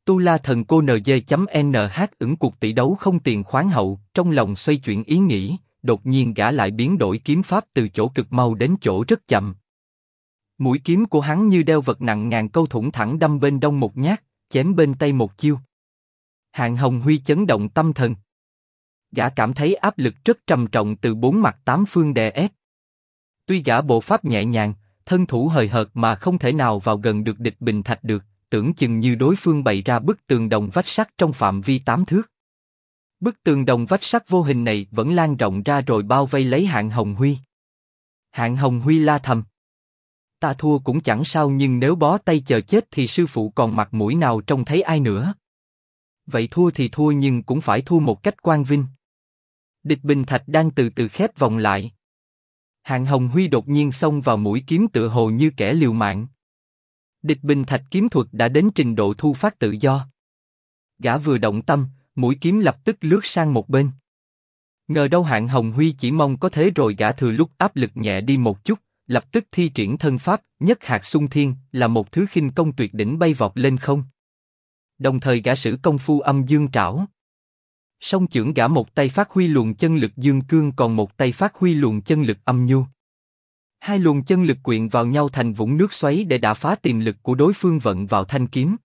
Tu La Thần Cô NG.NH ửng cuộc tỷ đấu không tiền khoáng hậu, trong lòng xoay chuyển ý nghĩ, đột nhiên gã lại biến đổi kiếm pháp từ chỗ cực mau đến chỗ rất chậm. Mũi kiếm của hắn như đeo vật nặng ngàn câu thủng thẳng đâm bên đông một nhát, chém bên tây một chiêu. Hạng Hồng Huy chấn động tâm thần. Gã cảm thấy áp lực rất trầm trọng từ bốn mặt tám phương đè ép. Tuy gã bộ pháp nhẹ nhàng, thân thủ hời hợt mà không thể nào vào gần được địch bình thạch được, tưởng chừng như đối phương bày ra bức tường đồng vách sắt trong phạm vi 8 thước. Bức tường đồng vách sắt vô hình này vẫn lan rộng ra rồi bao vây lấy Hạng Hồng Huy. Hạng Hồng Huy la thầm: ta thua cũng chẳng sao, nhưng nếu bó tay chờ chết thì sư phụ còn mặt mũi nào trông thấy ai nữa. Vậy thua thì thua, nhưng cũng phải thua một cách quang vinh. Địch bình thạch đang từ từ khép vòng lại. Hạng Hồng Huy đột nhiên xông vào mũi kiếm tựa hồ như kẻ liều mạng. Địch bình thạch kiếm thuật đã đến trình độ thu phát tự do. Gã vừa động tâm, mũi kiếm lập tức lướt sang một bên. Ngờ đâu Hạng Hồng Huy chỉ mong có thế rồi gã thừa lúc áp lực nhẹ đi một chút, lập tức thi triển thân pháp nhất hạt xung thiên, là một thứ khinh công tuyệt đỉnh bay vọt lên không. Đồng thời gã sử công phu âm dương trảo. Song chưởng gã một tay phát huy luồng chân lực dương cương, còn một tay phát huy luồng chân lực âm nhu. Hai luồng chân lực quyện vào nhau thành vũng nước xoáy để đả phá tiềm lực của đối phương vận vào thanh kiếm.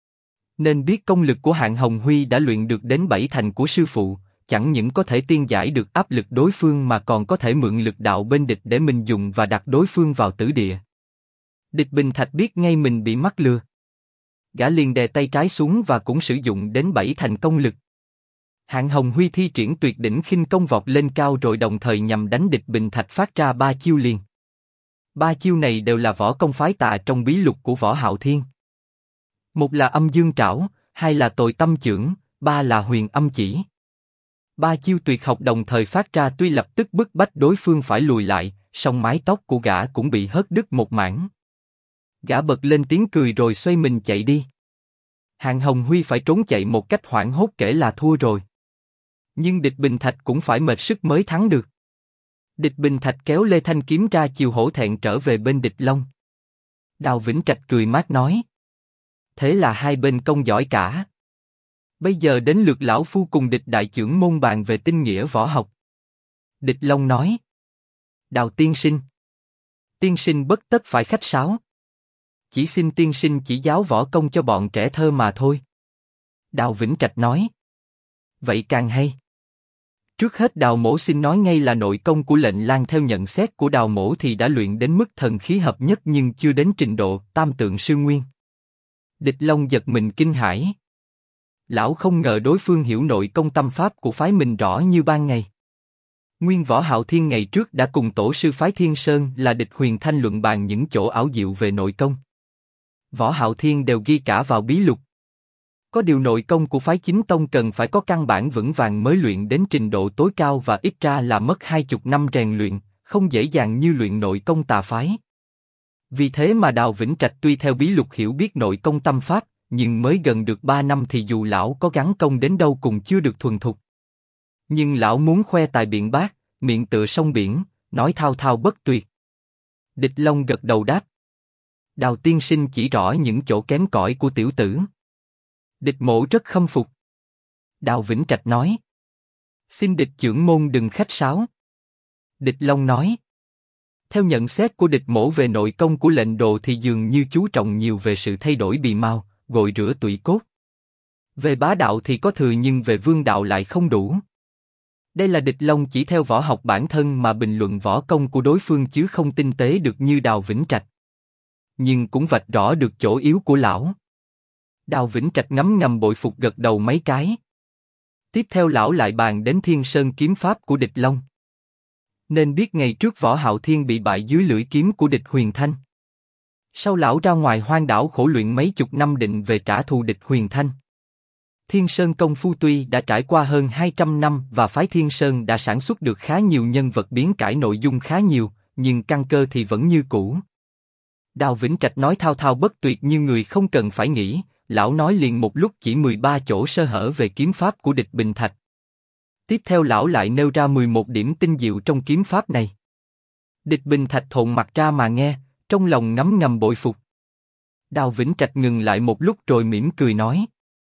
Nên biết công lực của Hạng Hồng Huy đã luyện được đến 7 thành của sư phụ, chẳng những có thể tiên giải được áp lực đối phương mà còn có thể mượn lực đạo bên địch để mình dùng và đặt đối phương vào tử địa. Địch bình thạch biết ngay mình bị mắc lừa. Gã liền đè tay trái xuống và cũng sử dụng đến 7 thành công lực. Hạng Hồng Huy thi triển tuyệt đỉnh khinh công vọt lên cao rồi đồng thời nhằm đánh địch bình thạch phát ra 3 chiêu liền. 3 chiêu này đều là võ công phái tà trong bí lục của Võ Hạo Thiên. Một là âm dương trảo, hai là tồi tâm chưởng, ba là huyền âm chỉ. 3 chiêu tuyệt học đồng thời phát ra tuy lập tức bức bách đối phương phải lùi lại, song mái tóc của gã cũng bị hất đứt một mảng. Gã bật lên tiếng cười rồi xoay mình chạy đi. Hạng Hồng Huy phải trốn chạy một cách hoảng hốt kể là thua rồi. Nhưng địch bình thạch cũng phải mệt sức mới thắng được. Địch bình thạch kéo lê thanh kiếm ra chiều hổ thẹn trở về bên địch long. Đào Vĩnh Trạch cười mát nói: thế là hai bên công giỏi cả. Bây giờ đến lượt lão phu cùng địch đại chưởng môn bàn về tinh nghĩa võ học. Địch long nói: Đào tiên sinh bất tất phải khách sáo. Chỉ xin tiên sinh chỉ giáo võ công cho bọn trẻ thơ mà thôi. Đào Vĩnh Trạch nói: vậy càng hay. Trước hết Đào mỗ xin nói ngay là nội công của lệnh lang theo nhận xét của Đào mỗ thì đã luyện đến mức thần khí hợp nhất, nhưng chưa đến trình độ tam tượng sư nguyên. Địch long giật mình kinh hãi. Lão không ngờ đối phương hiểu nội công tâm pháp của phái mình rõ như ban ngày. Nguyên Võ Hạo Thiên ngày trước đã cùng tổ sư phái Thiên Sơn là Địch Huyền Thanh luận bàn những chỗ ảo diệu về nội công. Võ Hạo Thiên đều ghi cả vào bí lục. Có điều nội công của phái chính tông cần phải có căn bản vững vàng mới luyện đến trình độ tối cao, và ít ra là mất 20 năm rèn luyện, không dễ dàng như luyện nội công tà phái. Vì thế mà Đào Vĩnh Trạch tuy theo bí lục hiểu biết nội công tâm pháp, nhưng mới gần được 3 năm thì dù lão có gắng công đến đâu cũng chưa được thuần thục. Nhưng lão muốn khoe tài biện bác, miệng tựa sông biển, nói thao thao bất tuyệt. Địch Long gật đầu đáp: Đào tiên sinh chỉ rõ những chỗ kém cỏi của tiểu tử. Địch mỗ rất khâm phục. Đào Vĩnh Trạch nói: xin địch chưởng môn đừng khách sáo. Địch Long nói: theo nhận xét của địch mỗ về nội công của lệnh đồ thì dường như chú trọng nhiều về sự thay đổi bì mao, gội rửa tủy cốt. Về bá đạo thì có thừa, nhưng về vương đạo lại không đủ. Đây là Địch Long chỉ theo võ học bản thân mà bình luận võ công của đối phương, chứ không tinh tế được như Đào Vĩnh Trạch. Nhưng cũng vạch rõ được chỗ yếu của lão. Đào Vĩnh Trạch ngấm ngầm bội phục gật đầu mấy cái. Tiếp theo lão lại bàn đến Thiên Sơn kiếm pháp của Địch Long. Nên biết ngày trước Võ Hạo Thiên bị bại dưới lưỡi kiếm của Địch Huyền Thanh. Sau lão ra ngoài hoang đảo khổ luyện mấy chục năm định về trả thù Địch Huyền Thanh. Thiên Sơn công phu tuy đã trải qua hơn 200 năm và phái Thiên Sơn đã sản xuất được khá nhiều nhân vật biến cải nội dung khá nhiều, nhưng căn cơ thì vẫn như cũ. Đào Vĩnh Trạch nói thao thao bất tuyệt như người không cần phải nghĩ, lão nói liền một lúc chỉ 13 chỗ sơ hở về kiếm pháp của Địch Bình Thạch. Tiếp theo lão lại nêu ra 11 điểm tinh diệu trong kiếm pháp này. Địch Bình Thạch thộn mặt ra mà nghe, trong lòng ngấm ngầm bội phục. Đào Vĩnh Trạch ngừng lại một lúc rồi mỉm cười nói: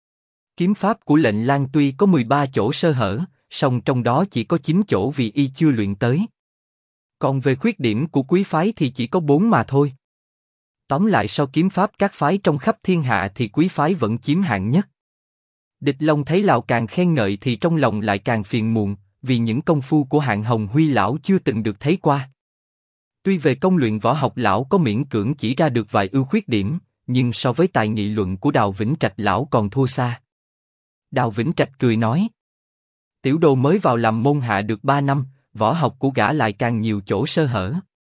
Kiếm pháp của lệnh Lang tuy có 13 chỗ sơ hở, song trong đó chỉ có 9 chỗ vì y chưa luyện tới. Còn về khuyết điểm của quý phái thì chỉ có 4 mà thôi. Tóm lại sau kiếm pháp các phái trong khắp thiên hạ thì quý phái vẫn chiếm hạng nhất. Địch Long thấy lão càng khen ngợi thì trong lòng lại càng phiền muộn, vì những công phu của Hạng Hồng Huy lão chưa từng được thấy qua. Tuy về công luyện võ học lão có miễn cưỡng chỉ ra được vài ưu khuyết điểm, nhưng so với tài nghị luận của Đào Vĩnh Trạch lão còn thua xa. Đào Vĩnh Trạch cười nói: tiểu đồ mới vào làm môn hạ được 3 năm, võ học của gã lại càng nhiều chỗ sơ hở.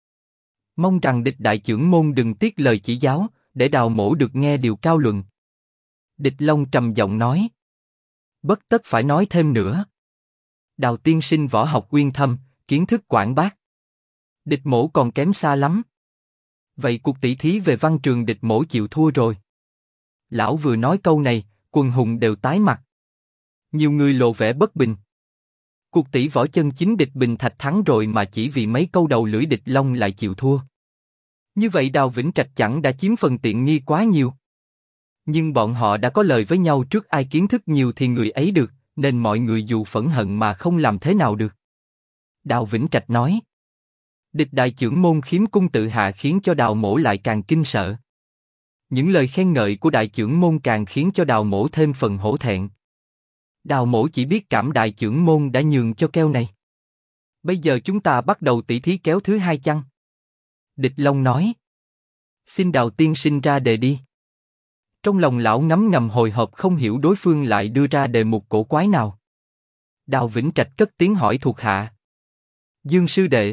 Mong rằng Địch đại trưởng môn đừng tiếc lời chỉ giáo, để Đào mỗ được nghe điều cao luận. Địch Long trầm giọng nói: bất tất phải nói thêm nữa. Đào tiên sinh võ học uyên thâm, kiến thức quảng bác. Địch mỗ còn kém xa lắm. Vậy cuộc tỷ thí về văn trường Địch mỗ chịu thua rồi. Lão vừa nói câu này, quần hùng đều tái mặt. Nhiều người lộ vẻ bất bình. Cuộc tỷ võ chân chính Địch Bình Thạch thắng rồi mà chỉ vì mấy câu đầu lưỡi Địch Long lại chịu thua. Như vậy Đào Vĩnh Trạch chẳng đã chiếm phần tiện nghi quá nhiều. Nhưng bọn họ đã có lời với nhau trước ai kiến thức nhiều thì người ấy được, nên mọi người dù phẫn hận mà không làm thế nào được. Đào Vĩnh Trạch nói: Địch đại trưởng môn khiếm cung tự hạ khiến cho Đào mỗ lại càng kinh sợ. Những lời khen ngợi của đại trưởng môn càng khiến cho Đào mỗ thêm phần hổ thẹn. Đào mỗ chỉ biết cảm đại trưởng môn đã nhường cho keo này. Bây giờ chúng ta bắt đầu tỷ thí kéo thứ 2 chăng? Địch Long nói: xin Đào tiên sinh ra đề đi. Trong lòng lão ngấm ngầm hồi hộp không hiểu đối phương lại đưa ra đề mục cổ quái nào. Đào Vĩnh Trạch cất tiếng hỏi thuộc hạ: Dương sư đệ,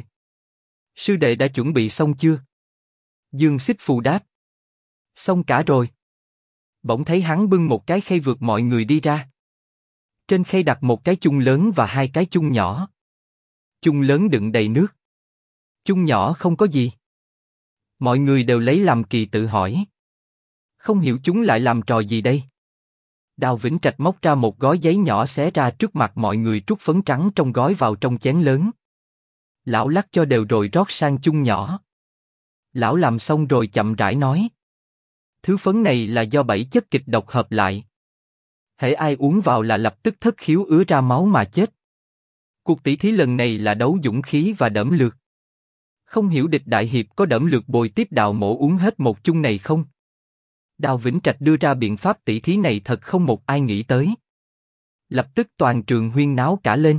sư đệ đã chuẩn bị xong chưa? Dương Xích Phù đáp: xong cả rồi. Bỗng thấy hắn bưng một cái khay vượt mọi người đi ra. Trên khay đặt một cái chung lớn và 2 cái chung nhỏ. Chung lớn đựng đầy nước. Chung nhỏ không có gì. Mọi người đều lấy làm kỳ tự hỏi. Không hiểu chúng lại làm trò gì đây? Đào Vĩnh Trạch móc ra một gói giấy nhỏ xé ra trước mặt mọi người, trút phấn trắng trong gói vào trong chén lớn. Lão lắc cho đều rồi rót sang chung nhỏ. Lão làm xong rồi chậm rãi nói: thứ phấn này là do 7 chất kịch độc hợp lại. Hễ ai uống vào là lập tức thất khiếu ứa ra máu mà chết. Cuộc tỷ thí lần này là đấu dũng khí và đẫm lược. Không hiểu Địch đại hiệp có đẫm lược bồi tiếp Đào mỗ uống hết một chung này không? Đào Vĩnh Trạch đưa ra biện pháp tỷ thí này thật không một ai nghĩ tới. Lập tức toàn trường huyên náo cả lên.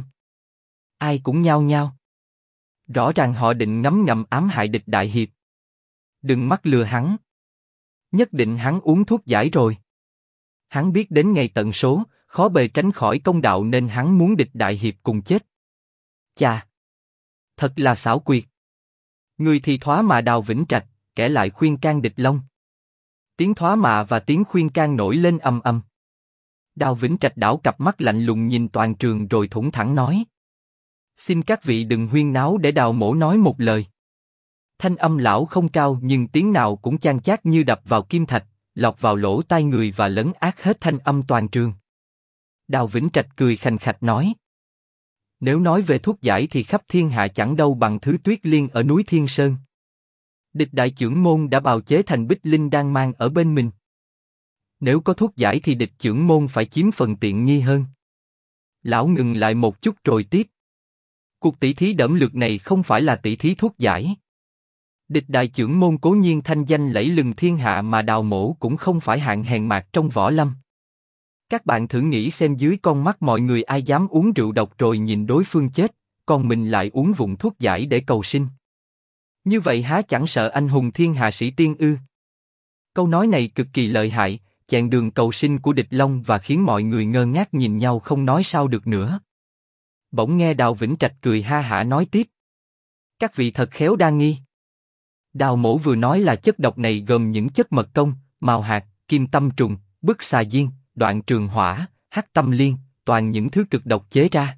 Ai cũng nhao nhao. Rõ ràng họ định ngấm ngầm ám hại Địch đại hiệp. Đừng mắc lừa hắn. Nhất định hắn uống thuốc giải rồi. Hắn biết đến ngày tận số, khó bề tránh khỏi công đạo nên hắn muốn Địch đại hiệp cùng chết. Chà! Thật là xảo quyệt. Người thì thoá mạ Đào Vĩnh Trạch, kẻ lại khuyên can Địch Long. Tiếng thoá mạ và tiếng khuyên can nổi lên ầm ầm. Đào Vĩnh Trạch đảo cặp mắt lạnh lùng nhìn toàn trường rồi thủng thẳng nói: xin các vị đừng huyên náo để Đào mỗ nói một lời. Thanh âm lão không cao nhưng tiếng nào cũng chan chát như đập vào kim thạch, lọt vào lỗ tai người và lấn át hết thanh âm toàn trường. Đào Vĩnh Trạch cười khành khạch nói: nếu nói về thuốc giải thì khắp thiên hạ chẳng đâu bằng thứ Tuyết Liên ở núi Thiên Sơn. Địch đại trưởng môn đã bào chế thành Bích Linh đang mang ở bên mình. Nếu có thuốc giải thì Địch trưởng môn phải chiếm phần tiện nghi hơn. Lão ngừng lại một chút rồi tiếp: cuộc tỷ thí đẫm lược này không phải là tỷ thí thuốc giải. Địch đại trưởng môn cố nhiên thanh danh lẫy lừng thiên hạ mà Đào mỗ cũng không phải hạng hèn mạt trong võ lâm. Các bạn thử nghĩ xem dưới con mắt mọi người ai dám uống rượu độc rồi nhìn đối phương chết, còn mình lại uống vụng thuốc giải để cầu sinh. Như vậy há chẳng sợ anh hùng thiên hạ sĩ tiên ư? Câu nói này cực kỳ lợi hại, chèn đường cầu sinh của Địch Long và khiến mọi người ngơ ngác nhìn nhau không nói sao được nữa. Bỗng nghe Đào Vĩnh Trạch cười ha hả nói tiếp: các vị thật khéo đa nghi. Đào mỗ vừa nói là chất độc này gồm những chất mật công, mào hạt, kim tâm trùng, bức xà diên, đoạn trường hỏa, hắc tâm liên, toàn những thứ cực độc chế ra.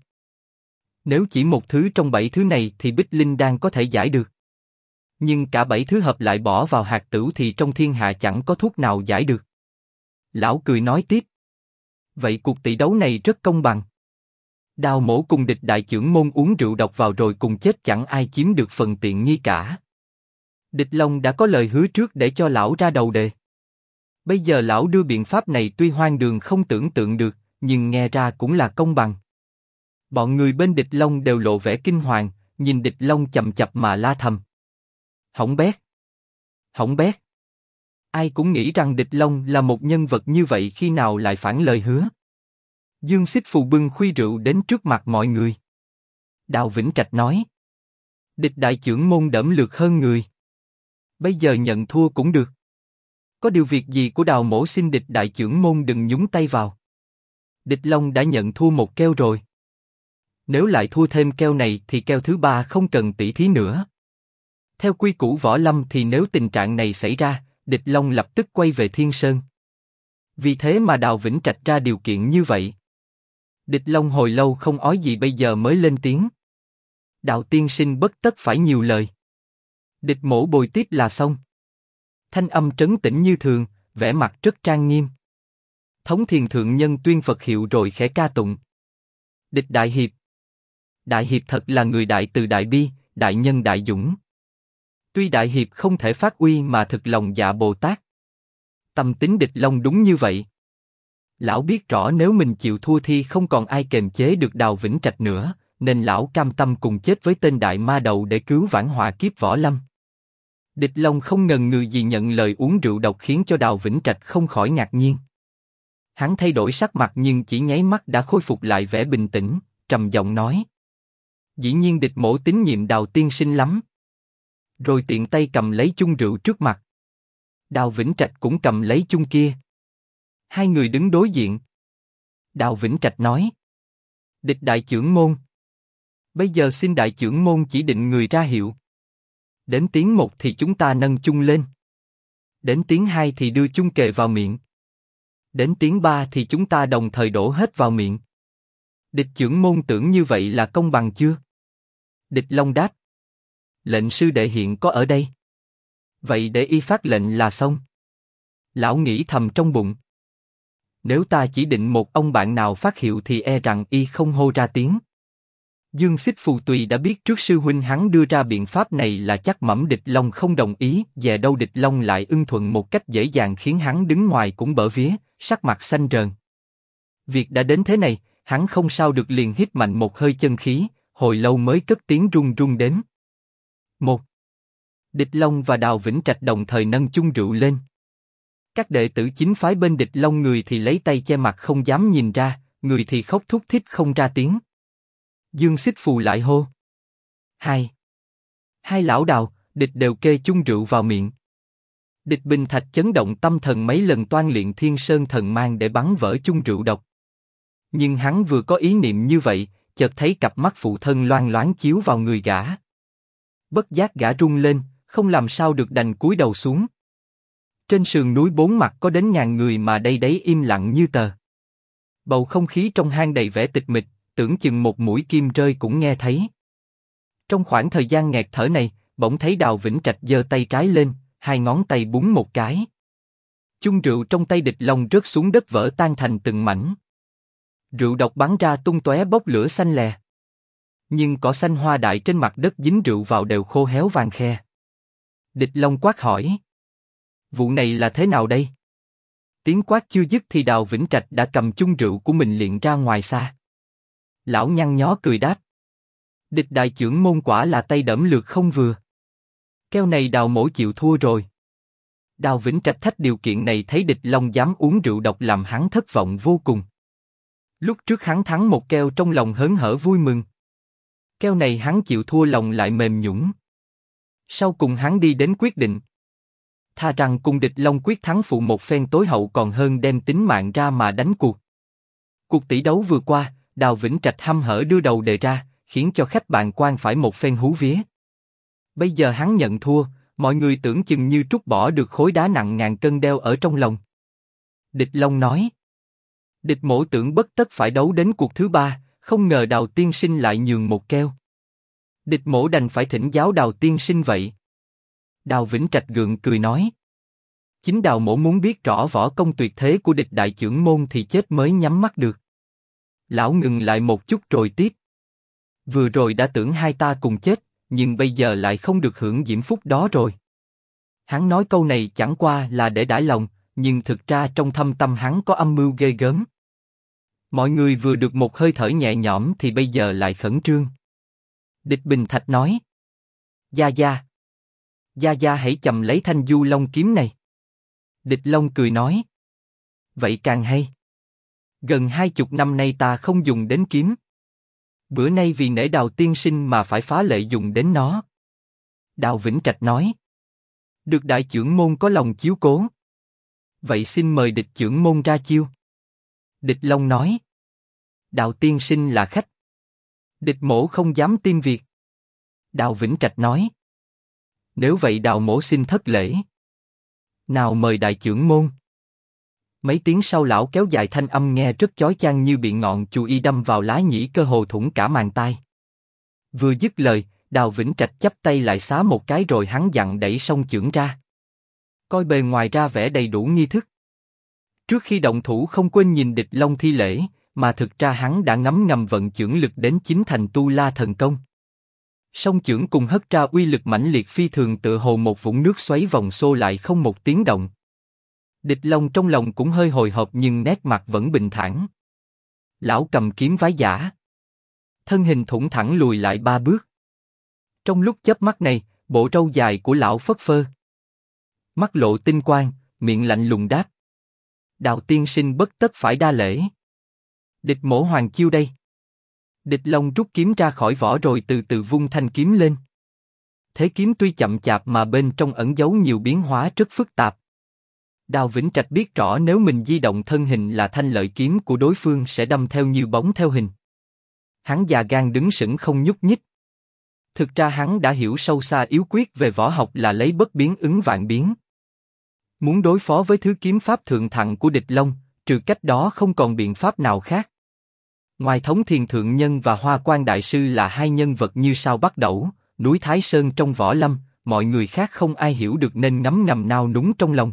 Nếu chỉ một thứ trong 7 thứ này thì Bích Linh đan có thể giải được. Nhưng cả 7 thứ hợp lại bỏ vào hạt tửu thì trong thiên hạ chẳng có thuốc nào giải được. Lão cười nói tiếp: vậy cuộc tỷ đấu này rất công bằng. Đào mỗ cùng Địch đại trưởng môn uống rượu độc vào rồi cùng chết, chẳng ai chiếm được phần tiện nghi cả. Địch Long đã có lời hứa trước để cho lão ra đầu đề. Bây giờ lão đưa biện pháp này tuy hoang đường không tưởng tượng được, nhưng nghe ra cũng là công bằng. Bọn người bên Địch Long đều lộ vẻ kinh hoàng, nhìn Địch Long chầm chập mà la thầm. Hỏng bét! Hỏng bét! Ai cũng nghĩ rằng Địch Long là một nhân vật như vậy khi nào lại phản lời hứa. Dương Xích Phù bưng khuy rượu đến trước mặt mọi người. Đào Vĩnh Trạch nói. Địch đại chưởng môn đẫm lược hơn người. Bây giờ nhận thua cũng được. Có điều việc gì của Đào mỗ xin địch đại chưởng môn đừng nhúng tay vào. Địch Long đã nhận thua một keo rồi. Nếu lại thua thêm keo này thì keo thứ ba không cần tỉ thí nữa. Theo quy củ võ lâm thì nếu tình trạng này xảy ra, Địch Long lập tức quay về Thiên Sơn. Vì thế mà Đào Vĩnh Trạch ra điều kiện như vậy. Địch Long hồi lâu không nói gì bây giờ mới lên tiếng. Đạo tiên sinh bất tất phải nhiều lời. Địch mỗ bồi tiếp là xong. Thanh âm trấn tĩnh như thường, vẻ mặt rất trang nghiêm. Thống Thiền thượng nhân tuyên Phật hiệu rồi khẽ ca tụng. Địch đại hiệp. Đại hiệp thật là người đại từ đại bi, đại nhân đại dũng. Tuy đại hiệp không thể phát uy mà thực lòng dạ Bồ Tát. Tâm tính Địch Long đúng như vậy. Lão biết rõ nếu mình chịu thua thì không còn ai kềm chế được Đào Vĩnh Trạch nữa, nên lão cam tâm cùng chết với tên đại ma đầu để cứu vãn họa kiếp võ lâm. Địch Long không ngần ngừ gì nhận lời uống rượu độc khiến cho Đào Vĩnh Trạch không khỏi ngạc nhiên. Hắn thay đổi sắc mặt nhưng chỉ nháy mắt đã khôi phục lại vẻ bình tĩnh, trầm giọng nói. Dĩ nhiên địch mỗ tín nhiệm Đào tiên sinh lắm. Rồi tiện tay cầm lấy chung rượu trước mặt. Đào Vĩnh Trạch cũng cầm lấy chung kia. Hai người đứng đối diện. Đào Vĩnh Trạch nói. Địch đại chưởng môn. Bây giờ xin đại chưởng môn chỉ định người ra hiệu. Đến tiếng 1 thì chúng ta nâng chung lên. Đến tiếng 2 thì đưa chung kề vào miệng. Đến tiếng 3 thì chúng ta đồng thời đổ hết vào miệng. Địch chưởng môn tưởng như vậy là công bằng chưa? Địch Long đáp. Lệnh sư đệ hiện có ở đây. Vậy để y phát lệnh là xong. Lão nghĩ thầm trong bụng. Nếu ta chỉ định một ông bạn nào phát hiệu thì e rằng y không hô ra tiếng. Dương Xích Phù tùy đã biết trước sư huynh hắn đưa ra biện pháp này là chắc mẩm Địch Long không đồng ý, dè đâu Địch Long lại ưng thuận một cách dễ dàng khiến hắn đứng ngoài cũng bở vía, sắc mặt xanh rờn. Việc đã đến thế này, hắn không sao được liền hít mạnh một hơi chân khí, hồi lâu mới cất tiếng run run đến. 1. Địch Long và Đào Vĩnh Trạch đồng thời nâng chung rượu lên. Các đệ tử chính phái bên Địch Long người thì lấy tay che mặt không dám nhìn ra, người thì khóc thút thít không ra tiếng. Dương Xích Phù lại hô. 2. Hai lão Đào, Địch đều kê chung rượu vào miệng. Địch Bình Thạch chấn động tâm thần mấy lần toan luyện Thiên Sơn thần mang để bắn vỡ chung rượu độc. Nhưng hắn vừa có ý niệm như vậy, chợt thấy cặp mắt phụ thân loang loáng chiếu vào người gã. Bất giác gã rung lên, không làm sao được đành cúi đầu xuống. Trên sườn núi bốn mặt có đến ngàn người mà đây đấy im lặng như tờ. Bầu không khí trong hang đầy vẻ tịch mịch, tưởng chừng một mũi kim rơi cũng nghe thấy. Trong khoảng thời gian nghẹt thở này, bỗng thấy Đào Vĩnh Trạch giơ tay trái lên, hai ngón tay búng một cái. Chung rượu trong tay Địch Long rớt xuống đất vỡ tan thành từng mảnh. Rượu độc bắn ra tung tóe bốc lửa xanh lè. Nhưng cỏ xanh hoa đại trên mặt đất dính rượu vào đều khô héo vàng khe. Địch Long quát hỏi. Vụ này là thế nào đây? Tiếng quát chưa dứt thì Đào Vĩnh Trạch đã cầm chung rượu của mình liệng ra ngoài xa. Lão nhăn nhó cười đáp. Địch đại chưởng môn quả là tay đẫm lược không vừa. Keo này Đào mỗ chịu thua rồi. Đào Vĩnh Trạch thách điều kiện này thấy Địch Long dám uống rượu độc làm hắn thất vọng vô cùng. Lúc trước hắn thắng một keo trong lòng hớn hở vui mừng. Keo này hắn chịu thua lòng lại mềm nhũn. Sau cùng hắn đi đến quyết định. Tha rằng cùng Địch Long quyết thắng phụ một phen tối hậu còn hơn đem tính mạng ra mà đánh cuộc. Cuộc tỷ đấu vừa qua, Đào Vĩnh Trạch hăm hở đưa đầu đề ra, khiến cho khách bàn quan phải một phen hú vía. Bây giờ hắn nhận thua, mọi người tưởng chừng như trút bỏ được khối đá nặng ngàn cân đeo ở trong lòng. Địch Long nói. Địch mỗ tưởng bất tất phải đấu đến cuộc thứ ba, không ngờ Đào tiên sinh lại nhường một keo. Địch mỗ đành phải thỉnh giáo Đào tiên sinh vậy. Đào Vĩnh Trạch gượng cười nói. Chính Đào mỗ muốn biết rõ võ công tuyệt thế của địch đại chưởng môn thì chết mới nhắm mắt được. Lão ngừng lại một chút rồi tiếp. Vừa rồi đã tưởng hai ta cùng chết, nhưng bây giờ lại không được hưởng diễm phúc đó rồi. Hắn nói câu này chẳng qua là để đãi lòng, nhưng thực ra trong thâm tâm hắn có âm mưu ghê gớm. Mọi người vừa được một hơi thở nhẹ nhõm thì bây giờ lại khẩn trương. Địch Bình Thạch nói: Gia Gia hãy cầm lấy thanh Du Long kiếm này. Địch Long cười nói: Vậy càng hay. Gần 20 năm nay ta không dùng đến kiếm. Bữa nay vì nể Đào tiên sinh mà phải phá lệ dùng đến nó. Đào Vĩnh Trạch nói: Được đại chưởng môn có lòng chiếu cố. Vậy xin mời địch chưởng môn ra chiêu. Địch Long nói: Đào tiên sinh là khách. Địch mỗ không dám tin việc. Đào Vĩnh Trạch nói: Nếu vậy Đào mỗ xin thất lễ. Nào mời đại chưởng môn. Mấy tiếng sau lão kéo dài thanh âm nghe rất chói chang như bị ngọn chù y đâm vào lá nhĩ, cơ hồ thủng cả màng tai. Vừa dứt lời, Đào Vĩnh Trạch chắp tay lại xá một cái rồi hắn dặn đẩy song chưởng ra. Coi bề ngoài ra vẻ đầy đủ nghi thức. Trước khi động thủ không quên nhìn Địch Long thi lễ, mà thực ra hắn đã ngấm ngầm vận chưởng lực đến chính thành Tu La thần công. Song chưởng cùng hất ra uy lực mãnh liệt phi thường, tựa hồ một vũng nước xoáy vòng xô lại không một tiếng động. Địch Long trong lòng cũng hơi hồi hộp nhưng nét mặt vẫn bình thản. Lão cầm kiếm vái giả. Thân hình thủng thẳng lùi lại 3 bước. Trong lúc chớp mắt này, bộ râu dài của lão phất phơ. Mắt lộ tinh quang, miệng lạnh lùng đáp: Đào tiên sinh bất tất phải đa lễ. Địch mỗ hoàng chiêu đây. Địch Long rút kiếm ra khỏi vỏ rồi từ từ vung thanh kiếm lên. Thế kiếm tuy chậm chạp mà bên trong ẩn giấu nhiều biến hóa rất phức tạp. Đào Vĩnh Trạch biết rõ nếu mình di động thân hình là thanh lợi kiếm của đối phương sẽ đâm theo như bóng theo hình. Hắn già gan đứng sững không nhúc nhích. Thực ra hắn đã hiểu sâu xa yếu quyết về võ học là lấy bất biến ứng vạn biến. Muốn đối phó với thứ kiếm pháp thượng thặng của Địch Long, trừ cách đó không còn biện pháp nào khác. Ngoài Thống Thiền Thượng Nhân và Hoa Quan Đại Sư là hai nhân vật như sao bắt đẩu, núi Thái Sơn trong võ lâm, mọi người khác không ai hiểu được nên ngấm ngầm nao núng trong lòng.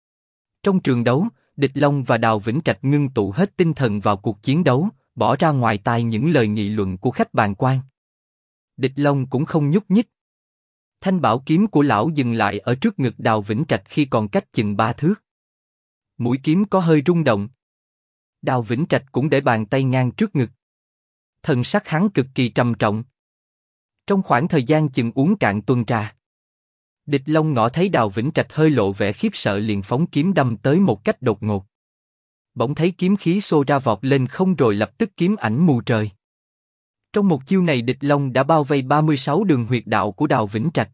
Trong trường đấu, Địch Long và Đào Vĩnh Trạch ngưng tụ hết tinh thần vào cuộc chiến đấu, bỏ ra ngoài tai những lời nghị luận của khách bàn quan. Địch Long cũng không nhúc nhích. Thanh bảo kiếm của lão dừng lại ở trước ngực Đào Vĩnh Trạch khi còn cách chừng 3 thước. Mũi kiếm có hơi rung động. Đào Vĩnh Trạch cũng để bàn tay ngang trước ngực. Thần sắc hắn cực kỳ trầm trọng. Trong khoảng thời gian chừng uống cạn tuần trà, Địch Long ngỏ thấy Đào Vĩnh Trạch hơi lộ vẻ khiếp sợ liền phóng kiếm đâm tới một cách đột ngột. Bỗng thấy kiếm khí xô ra vọt lên không rồi lập tức kiếm ảnh mù trời. Trong một chiêu này Địch Long đã bao vây 36 đường huyệt đạo của Đào Vĩnh Trạch.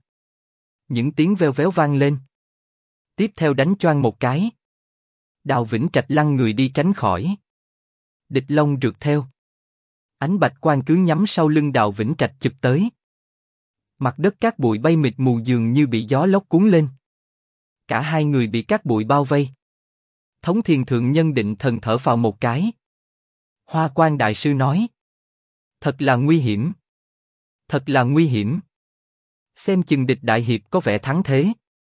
Những tiếng veo véo vang lên. Tiếp theo đánh choang một cái. Đào Vĩnh Trạch lăn người đi tránh khỏi. Địch Long rượt theo. Ánh bạch quang cứ nhắm sau lưng Đào Vĩnh Trạch chụp tới. Mặt đất cát bụi bay mịt mù dường như bị gió lốc cuốn lên. Cả hai người bị cát bụi bao vây. Thống Thiền Thượng Nhân định thần thở phào một cái. Hoa Quan Đại Sư nói: Thật là nguy hiểm. Thật là nguy hiểm. Xem chừng Địch Đại Hiệp có vẻ thắng thế.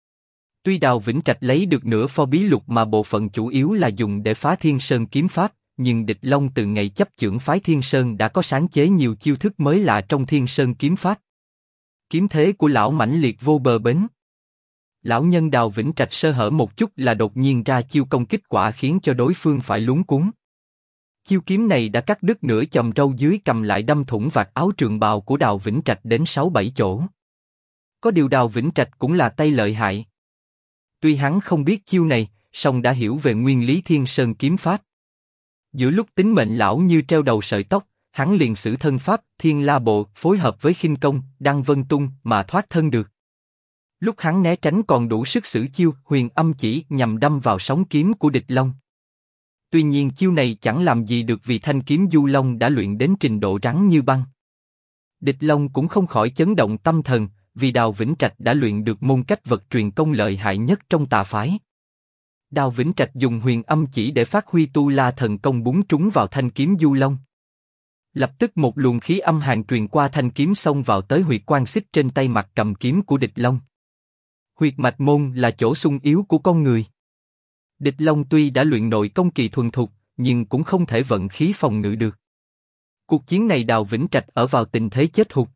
Tuy Đào Vĩnh Trạch lấy được nửa pho bí lục mà bộ phận chủ yếu là dùng để phá Thiên Sơn kiếm pháp, nhưng Địch Long từ ngày chấp chưởng phái Thiên Sơn đã có sáng chế nhiều chiêu thức mới lạ trong Thiên Sơn kiếm pháp. Kiếm thế của lão mãnh liệt vô bờ bến. Lão nhân Đào Vĩnh Trạch sơ hở một chút là đột nhiên ra chiêu công kích quả khiến cho đối phương phải luống cuống. Chiêu kiếm này đã cắt đứt nửa chòm râu dưới cằm lại đâm thủng vạt áo trường bào của Đào Vĩnh Trạch đến 6-7 chỗ. Có điều Đào Vĩnh Trạch cũng là tay lợi hại. Tuy hắn không biết chiêu này, song đã hiểu về nguyên lý Thiên Sơn kiếm pháp. Giữa lúc tính mệnh lão như treo đầu sợi tóc, hắn liền sử thân pháp Thiên La Bộ phối hợp với khinh công Đăng Vân Tung mà thoát thân được. Lúc hắn né tránh còn đủ sức sử chiêu Huyền Âm Chỉ nhằm đâm vào sóng kiếm của Địch Long. Tuy nhiên chiêu này chẳng làm gì được vì thanh kiếm Du Long đã luyện đến trình độ rắn như băng. Địch Long cũng không khỏi chấn động tâm thần, vì Đào Vĩnh Trạch đã luyện được môn cách vật truyền công lợi hại nhất trong tà phái. Đào Vĩnh Trạch dùng Huyền Âm Chỉ để phát huy Tu La thần công búng trúng vào thanh kiếm Du Long. Lập tức một luồng khí âm hàn truyền qua thanh kiếm xông vào tới huyệt quan xích trên tay mặt cầm kiếm của Địch Long. Huyệt mạch môn là chỗ sung yếu của con người. Địch Long tuy đã luyện nội công kỳ thuần thục, nhưng cũng không thể vận khí phòng ngự được. Cuộc chiến này Đào Vĩnh Trạch ở vào tình thế chết hụt.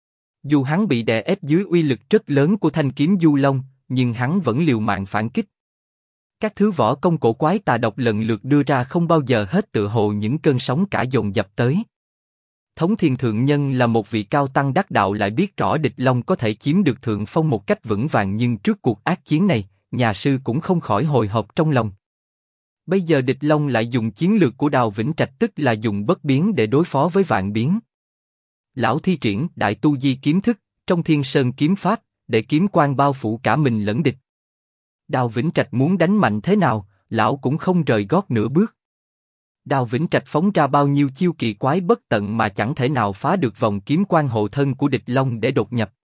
Dù hắn bị đè ép dưới uy lực rất lớn của thanh kiếm Du Long, nhưng hắn vẫn liều mạng phản kích. Các thứ võ công cổ quái tà độc lần lượt đưa ra không bao giờ hết, tựa hồ những cơn sóng cả dồn dập tới. Thống Thiên Thượng Nhân là một vị cao tăng đắc đạo, lại biết rõ địch long có thể chiếm được thượng phong một cách vững vàng, nhưng trước cuộc ác chiến này, nhà sư cũng không khỏi hồi hộp trong lòng. Bây giờ địch long lại dùng chiến lược của Đào Vĩnh Trạch, tức là dùng bất biến để đối phó với vạn biến. Lão thi triển đại tu di kiếm thức, trong Thiên Sơn kiếm pháp, để kiếm quang bao phủ cả mình lẫn địch. Đào Vĩnh Trạch muốn đánh mạnh thế nào, lão cũng không rời gót nửa bước. Đào Vĩnh Trạch phóng ra bao nhiêu chiêu kỳ quái bất tận mà chẳng thể nào phá được vòng kiếm quang hộ thân của địch long để đột nhập.